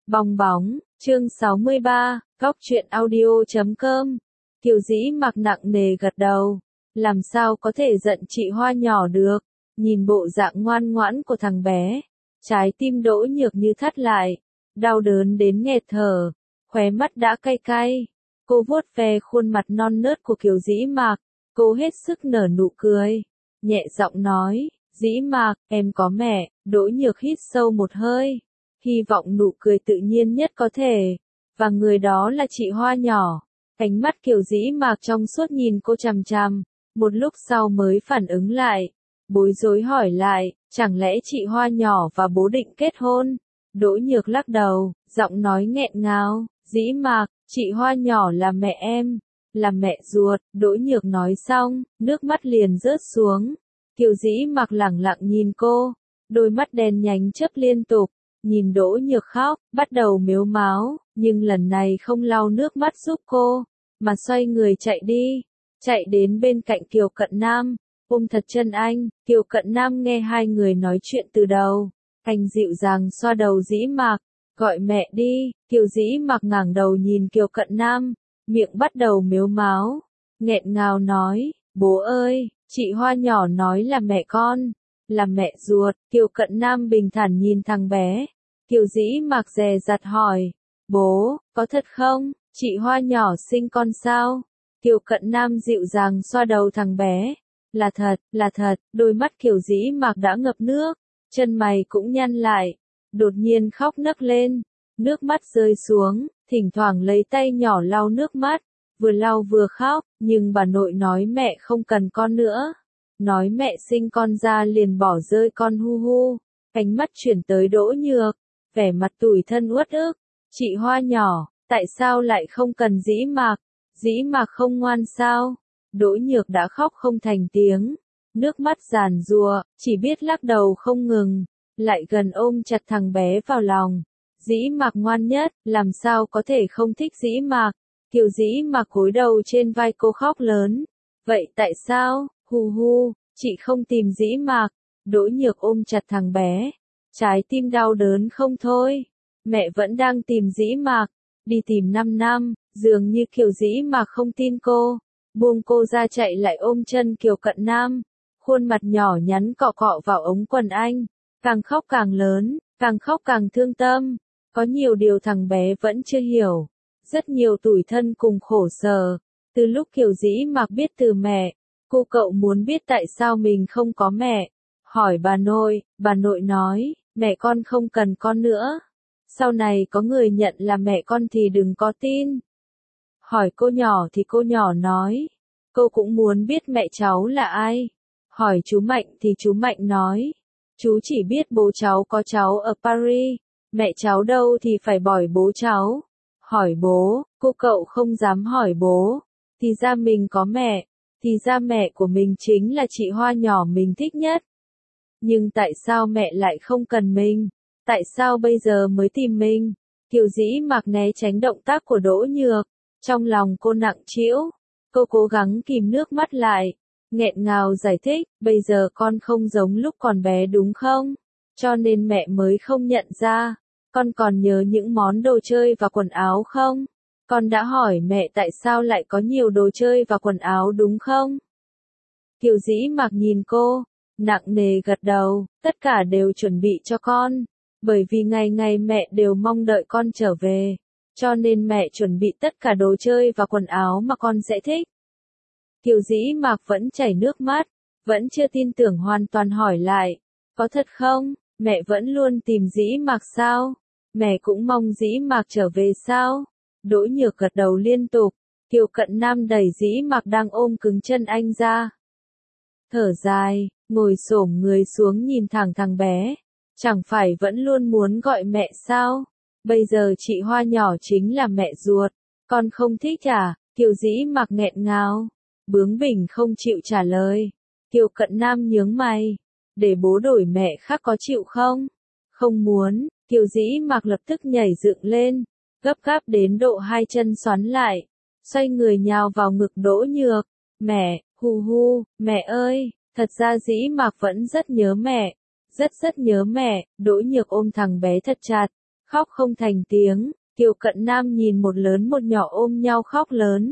Bong bóng, chương 63, Góc truyện audio.com. Kiều Dĩ Mặc nặng nề gật đầu. Làm sao có thể giận chị Hoa nhỏ được, nhìn bộ dạng ngoan ngoãn của thằng bé. Trái tim Đỗ Nhược như thắt lại, đau đớn đến nghẹt thở, khóe mắt đã cay cay. Cô vuốt ve khuôn mặt non nớt của Kiều Dĩ Mặc, cô hết sức nở nụ cười, nhẹ giọng nói, Dĩ Mặc, em có mẹ. Đỗ Nhược hít sâu một hơi, hy vọng nụ cười tự nhiên nhất có thể, và người đó là chị Hoa nhỏ. Ánh mắt Kiều Dĩ Mặc trong suốt nhìn cô chằm chằm, một lúc sau mới phản ứng lại, bối rối hỏi lại, chẳng lẽ chị Hoa nhỏ và bố định kết hôn? Đỗ Nhược lắc đầu, giọng nói nghẹn ngào, Dĩ Mặc, chị Hoa nhỏ là mẹ em, là mẹ ruột. Đỗ Nhược nói xong, nước mắt liền rớt xuống. Kiều Dĩ Mặc lẳng lặng nhìn cô, đôi mắt đen nhánh chớp liên tục, nhìn Đỗ Nhược khóc, bắt đầu mếu máo, nhưng lần này không lau nước mắt giúp cô, mà xoay người chạy đi, chạy đến bên cạnh Kiều Cận Nam, ôm thật chân anh. Kiều Cận Nam nghe hai người nói chuyện từ đầu, anh dịu dàng xoa đầu Dĩ Mặc, gọi mẹ đi. Kiều Dĩ Mặc ngẩng đầu nhìn Kiều Cận Nam, miệng bắt đầu mếu máo, nghẹn ngào nói, bố ơi, chị Hoa nhỏ nói là mẹ con, là mẹ ruột. Kiều Cận Nam bình thản nhìn thằng bé. Kiều Dĩ Mặc dè dặt hỏi, bố, có thật không? Chị Hoa nhỏ sinh con sao? Kiều Cận Nam dịu dàng xoa đầu thằng bé. Là thật, là thật. Đôi mắt Kiều Dĩ Mặc đã ngập nước, chân mày cũng nhăn lại, đột nhiên khóc nấc lên, nước mắt rơi xuống, thỉnh thoảng lấy tay nhỏ lau nước mắt, vừa lau vừa khóc. Nhưng bà nội nói mẹ không cần con nữa, nói mẹ sinh con ra liền bỏ rơi con hu hu. Ánh mắt chuyển tới Đỗ Nhược, vẻ mặt tủi thân uất ức, chị Hoa nhỏ, tại sao lại không cần Dĩ Mặc? Dĩ Mặc không ngoan sao? Đỗ Nhược đã khóc không thành tiếng, nước mắt giàn giụa, chỉ biết lắc đầu không ngừng, lại gần ôm chặt thằng bé vào lòng. Dĩ Mặc ngoan nhất, làm sao có thể không thích Dĩ Mặc? Kiều Dĩ Mặc cúi đầu trên vai cô khóc lớn, vậy tại sao? Hu hu, chị không tìm Dĩ Mặc. Đỗ Nhược ôm chặt thằng bé, trái tim đau đớn không thôi. Mẹ vẫn đang tìm Dĩ Mặc, đi tìm 5 năm, dường như Kiều Dĩ Mặc không tin cô, buông cô ra chạy lại ôm chân Kiều Cận Nam, khuôn mặt nhỏ nhắn cọ cọ vào ống quần anh, càng khóc càng lớn, càng khóc càng thương tâm. Có nhiều điều thằng bé vẫn chưa hiểu, rất nhiều tủi thân cùng khổ sở. Từ lúc Kiều Dĩ Mặc biết từ mẹ, cô cậu muốn biết tại sao mình không có mẹ. Hỏi bà nội nói, mẹ con không cần con nữa. Sau này có người nhận là mẹ con thì đừng có tin. Hỏi cô nhỏ thì cô nhỏ nói, cô cũng muốn biết mẹ cháu là ai. Hỏi chú Mạnh thì chú Mạnh nói, chú chỉ biết bố cháu có cháu ở Paris, mẹ cháu đâu thì phải bỏ bố cháu. Hỏi bố, cô cậu không dám hỏi bố, thì ra mình có mẹ, thì ra mẹ của mình chính là chị Hoa nhỏ mình thích nhất. Nhưng tại sao mẹ lại không cần mình? Tại sao bây giờ mới tìm mình? Kiều Dĩ Mặc né tránh động tác của Đỗ Nhược, trong lòng cô nặng trĩu, cô cố gắng kìm nước mắt lại, nghẹn ngào giải thích, bây giờ con không giống lúc còn bé đúng không? Cho nên mẹ mới không nhận ra. Con còn nhớ những món đồ chơi và quần áo không? Con đã hỏi mẹ tại sao lại có nhiều đồ chơi và quần áo đúng không? Kiều Dĩ Mặc nhìn cô, nặng nề gật đầu, tất cả đều chuẩn bị cho con, bởi vì ngày ngày mẹ đều mong đợi con trở về, cho nên mẹ chuẩn bị tất cả đồ chơi và quần áo mà con sẽ thích. Kiều Dĩ Mặc vẫn chảy nước mắt, vẫn chưa tin tưởng hoàn toàn hỏi lại, có thật không? Mẹ vẫn luôn tìm Dĩ Mặc sao? Mẹ cũng mong Dĩ Mặc trở về sao? Đỗ Nhược gật đầu liên tục. Kiều Cận Nam đẩy Dĩ Mặc đang ôm cứng chân anh ra, thở dài, ngồi xổm người xuống nhìn thẳng thằng bé. Chẳng phải vẫn luôn muốn gọi mẹ sao? Bây giờ chị Hoa nhỏ chính là mẹ ruột, con không thích à? Kiều Dĩ Mặc nghẹn ngào, bướng bỉnh không chịu trả lời. Kiều Cận Nam nhướng mày, để bố đổi mẹ khác có chịu không? Không muốn. Kiều Dĩ Mặc lập tức nhảy dựng lên, gấp gáp đến độ hai chân xoắn lại, xoay người nhào vào ngực Đỗ Nhược. Mẹ, hu hu, mẹ ơi, thật ra Dĩ Mặc vẫn rất nhớ mẹ, rất nhớ mẹ. Đỗ Nhược ôm thằng bé thật chặt, khóc không thành tiếng. Kiều Cận Nam nhìn một lớn một nhỏ ôm nhau khóc lớn.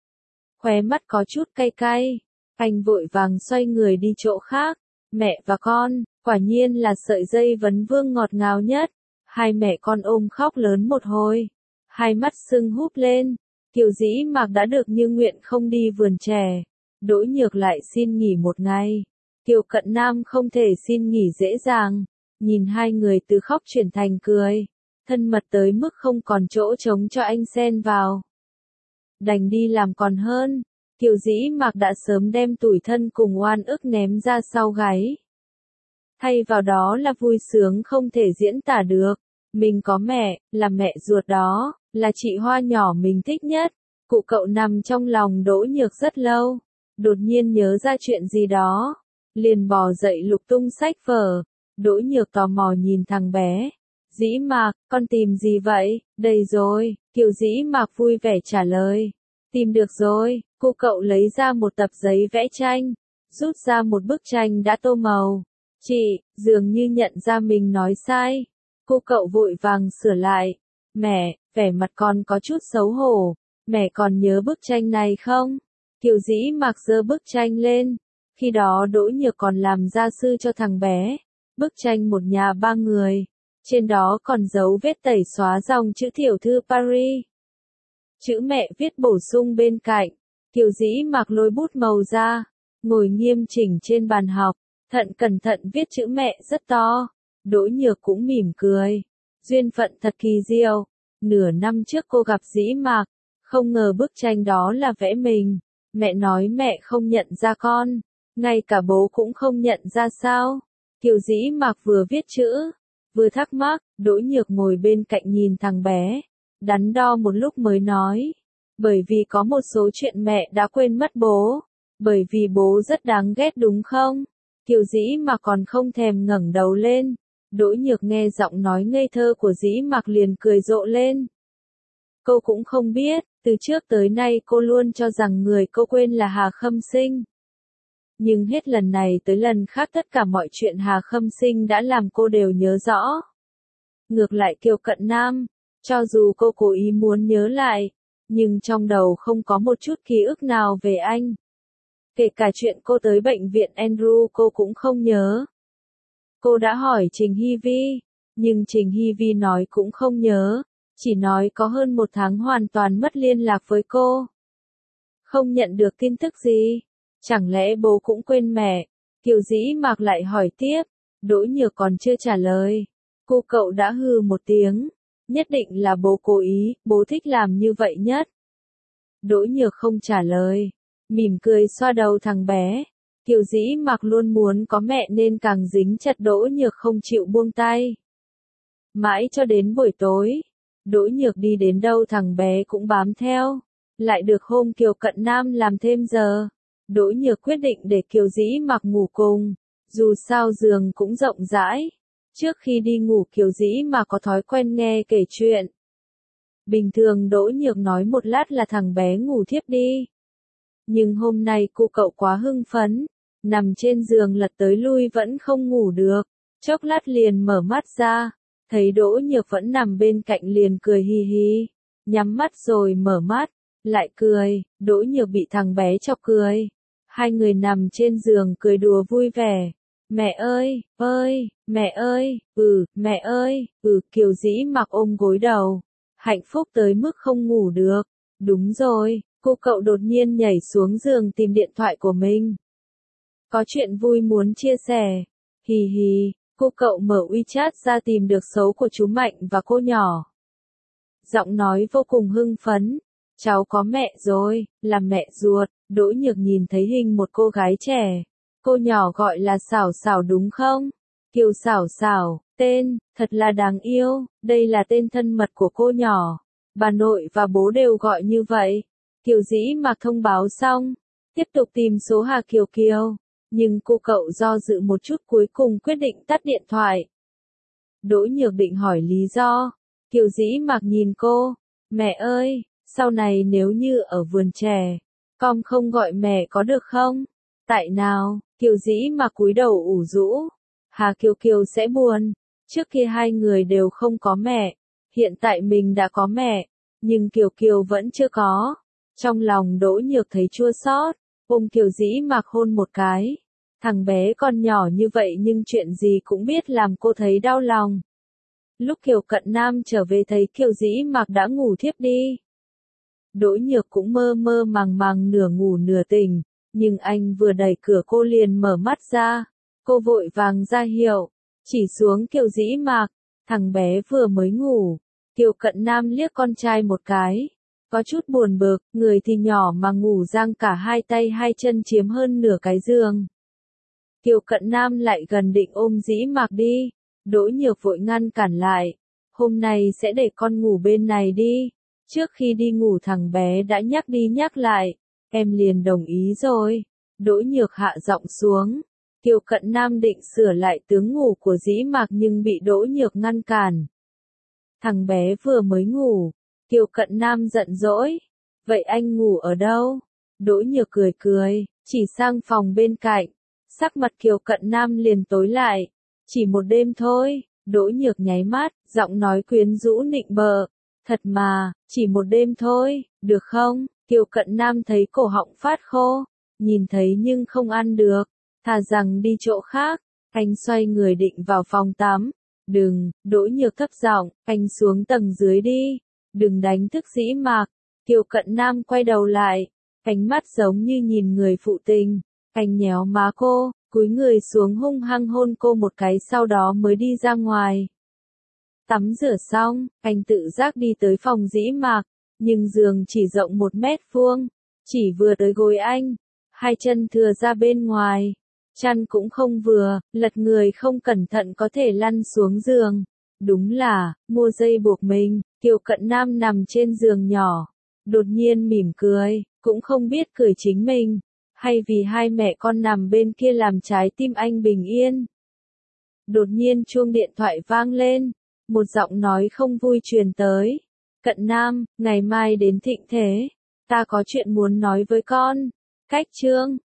Khóe mắt có chút cay cay, anh vội vàng xoay người đi chỗ khác. Mẹ và con, quả nhiên là sợi dây vấn vương ngọt ngào nhất. Hai mẹ con ôm khóc lớn một hồi, hai mắt sưng húp lên. Kiều Dĩ Mạc đã được như nguyện không đi vườn chè, Đỗ Nhược lại xin nghỉ một ngày. Kiều Cận Nam không thể xin nghỉ dễ dàng, nhìn hai người từ khóc chuyển thành cười, thân mật tới mức không còn chỗ trống cho anh xen vào. Đành đi làm còn hơn. Kiều Dĩ Mạc đã sớm đem tủi thân cùng oan ức ném ra sau gáy. Thay vào đó là vui sướng không thể diễn tả được. Mình có mẹ, là mẹ ruột đó, là chị Hoa nhỏ mình thích nhất. Cụ cậu nằm trong lòng Đỗ Nhược rất lâu, đột nhiên nhớ ra chuyện gì đó, liền bò dậy lục tung sách vở. Đỗ Nhược tò mò nhìn thằng bé. Dĩ Mạc, con tìm gì vậy? Đây rồi, Kiều Dĩ Mạc vui vẻ trả lời. Tìm được rồi. Cô cậu lấy ra một tập giấy vẽ tranh, rút ra một bức tranh đã tô màu. Chị, dường như nhận ra mình nói sai. Cô cậu vội vàng sửa lại. Mẹ, vẻ mặt con có chút xấu hổ. Mẹ còn nhớ bức tranh này không? Kiều Dĩ Mạc giơ bức tranh lên. Khi đó Đỗ Nhược còn làm gia sư cho thằng bé. Bức tranh một nhà ba người. Trên đó còn dấu vết tẩy xóa dòng chữ tiểu thư Paris. Chữ mẹ viết bổ sung bên cạnh. Kiều Dĩ Mạc lôi bút màu ra, ngồi nghiêm chỉnh trên bàn học, cẩn thận viết chữ mẹ rất to. Đỗ Nhược cũng mỉm cười. Duyên phận thật kỳ diệu. Nửa năm trước cô gặp Dĩ Mạc, không ngờ bức tranh đó là vẽ mình. Mẹ nói mẹ không nhận ra con, ngay cả bố cũng không nhận ra sao? Kiều Dĩ Mạc vừa viết chữ, vừa thắc mắc. Đỗ Nhược ngồi bên cạnh nhìn thằng bé, đắn đo một lúc mới nói. Bởi vì có một số chuyện mẹ đã quên mất bố. Bởi vì bố rất đáng ghét đúng không? Kiều Dĩ Mạc còn không thèm ngẩng đầu lên. Đỗ Nhược nghe giọng nói ngây thơ của Dĩ Mạc liền cười rộ lên. Cô cũng không biết, từ trước tới nay cô luôn cho rằng người cô quên là Hà Khâm Sinh. Nhưng hết lần này tới lần khác tất cả mọi chuyện Hà Khâm Sinh đã làm cô đều nhớ rõ. Ngược lại Kiều Cận Nam, cho dù cô cố ý muốn nhớ lại, nhưng trong đầu không có một chút ký ức nào về anh. Kể cả chuyện cô tới bệnh viện Andrew cô cũng không nhớ. Cô đã hỏi Trình Hy Vi, nhưng Trình Hy Vi nói cũng không nhớ, chỉ nói có hơn một tháng hoàn toàn mất liên lạc với cô. Không nhận được tin tức gì, chẳng lẽ bố cũng quên mẹ? Kiều Dĩ Mạc lại hỏi tiếp. Đỗ Nhược còn chưa trả lời, cô cậu đã hừ một tiếng. Nhất định là bố cố ý, bố thích làm như vậy nhất. Đỗ Nhược không trả lời, mỉm cười xoa đầu thằng bé. Kiều Dĩ Mạc luôn muốn có mẹ nên càng dính chặt Đỗ Nhược không chịu buông tay. Mãi cho đến buổi tối, Đỗ Nhược đi đến đâu thằng bé cũng bám theo. Lại được hôm Kiều Cận Nam làm thêm giờ, Đỗ Nhược quyết định để Kiều Dĩ Mạc ngủ cùng, dù sao giường cũng rộng rãi. Trước khi đi ngủ Kiều Dĩ Mạc có thói quen nghe kể chuyện. Bình thường Đỗ Nhược nói một lát là thằng bé ngủ thiếp đi. Nhưng hôm nay cô cậu quá hưng phấn, nằm trên giường lật tới lui vẫn không ngủ được, chốc lát liền mở mắt ra, thấy Đỗ Nhược vẫn nằm bên cạnh liền cười hi hi, nhắm mắt rồi mở mắt, lại cười. Đỗ Nhược bị thằng bé chọc cười. Hai người nằm trên giường cười đùa vui vẻ. Mẹ ơi, mẹ ơi, mẹ ơi, Kiều Dĩ Mạc ôm gối đầu, hạnh phúc tới mức không ngủ được. Đúng rồi, cô cậu đột nhiên nhảy xuống giường tìm điện thoại của mình. Có chuyện vui muốn chia sẻ. Hì hì, cô cậu mở WeChat ra tìm được số của chú Mạnh và cô nhỏ. Giọng nói vô cùng hưng phấn. Cháu có mẹ rồi, là mẹ ruột. Đỗ Nhược nhìn thấy hình một cô gái trẻ. Cô nhỏ gọi là Xảo Xảo đúng không? Kiều Xảo Xảo, tên, thật là đáng yêu, đây là tên thân mật của cô nhỏ. Bà nội và bố đều gọi như vậy. Kiều Dĩ Mạc thông báo xong, tiếp tục tìm số Hà Kiều Kiều. Nhưng cô cậu do dự một chút cuối cùng quyết định tắt điện thoại. Đỗ Nhược định hỏi lý do. Kiều Dĩ Mạc nhìn cô. Mẹ ơi, sau này nếu như ở vườn chè, con không gọi mẹ có được không? Tại nào? Kiều Dĩ Mạc cúi đầu ủ rũ. Hà Kiều Kiều sẽ buồn. Trước kia hai người đều không có mẹ, Hiện tại mình đã có mẹ, nhưng Kiều Kiều vẫn chưa có. Trong lòng Đỗ Nhược thấy chua xót, ôm Kiều Dĩ Mạc hôn một cái. Thằng bé còn nhỏ như vậy nhưng chuyện gì cũng biết làm cô thấy đau lòng. Lúc Kiều Cận Nam trở về thấy Kiều Dĩ Mạc đã ngủ thiếp đi. Đỗ Nhược cũng mơ mơ màng màng nửa ngủ nửa tỉnh, nhưng anh vừa đẩy cửa cô liền mở mắt ra. Cô vội vàng ra hiệu, chỉ xuống Kiều Dĩ Mạc, thằng bé vừa mới ngủ. Kiều Cận Nam liếc con trai một cái, có chút buồn bực, người thì nhỏ mà ngủ giang cả hai tay hai chân chiếm hơn nửa cái giường. Kiều Cận Nam lại gần định ôm Dĩ Mạc đi, Đỗ Nhược vội ngăn cản lại, hôm nay sẽ để con ngủ bên này đi. Trước khi đi ngủ thằng bé đã nhắc đi nhắc lại, em liền đồng ý rồi. Đỗ Nhược hạ giọng xuống, Kiều Cận Nam định sửa lại tướng ngủ của Dĩ Mạc nhưng bị Đỗ Nhược ngăn cản. Thằng bé vừa mới ngủ, Kiều Cận Nam giận dỗi, vậy anh ngủ ở đâu? Đỗ Nhược cười cười, chỉ sang phòng bên cạnh, sắc mặt Kiều Cận Nam liền tối lại, chỉ một đêm thôi. Đỗ Nhược nháy mắt, giọng nói quyến rũ nịnh bợ, thật mà, chỉ một đêm thôi, được không? Kiều Cận Nam thấy cổ họng phát khô, nhìn thấy nhưng không ăn được, thà rằng đi chỗ khác. Anh xoay người định vào phòng tắm. Đừng, Đỗ Nhược thấp giọng, anh xuống tầng dưới đi, đừng đánh thức Dĩ Mạc. Kiều Cận Nam quay đầu lại, ánh mắt giống như nhìn người phụ tình. Anh nhéo má cô, cúi người xuống hung hăng hôn cô một cái sau đó mới đi ra ngoài. Tắm rửa xong, anh tự giác đi tới phòng Dĩ Mạc, nhưng giường chỉ rộng 1 mét vuông, chỉ vừa tới gối anh, hai chân thừa ra bên ngoài, chăn cũng không vừa, lật người không cẩn thận có thể lăn xuống giường. Đúng là, mua dây buộc mình. Kiều Cận Nam nằm trên giường nhỏ, đột nhiên mỉm cười, cũng không biết cười chính mình, hay vì hai mẹ con nằm bên kia làm trái tim anh bình yên. Đột nhiên chuông điện thoại vang lên, một giọng nói không vui truyền tới. Cận Nam, ngày mai đến thịnh thế, ta có chuyện muốn nói với con. Cách chương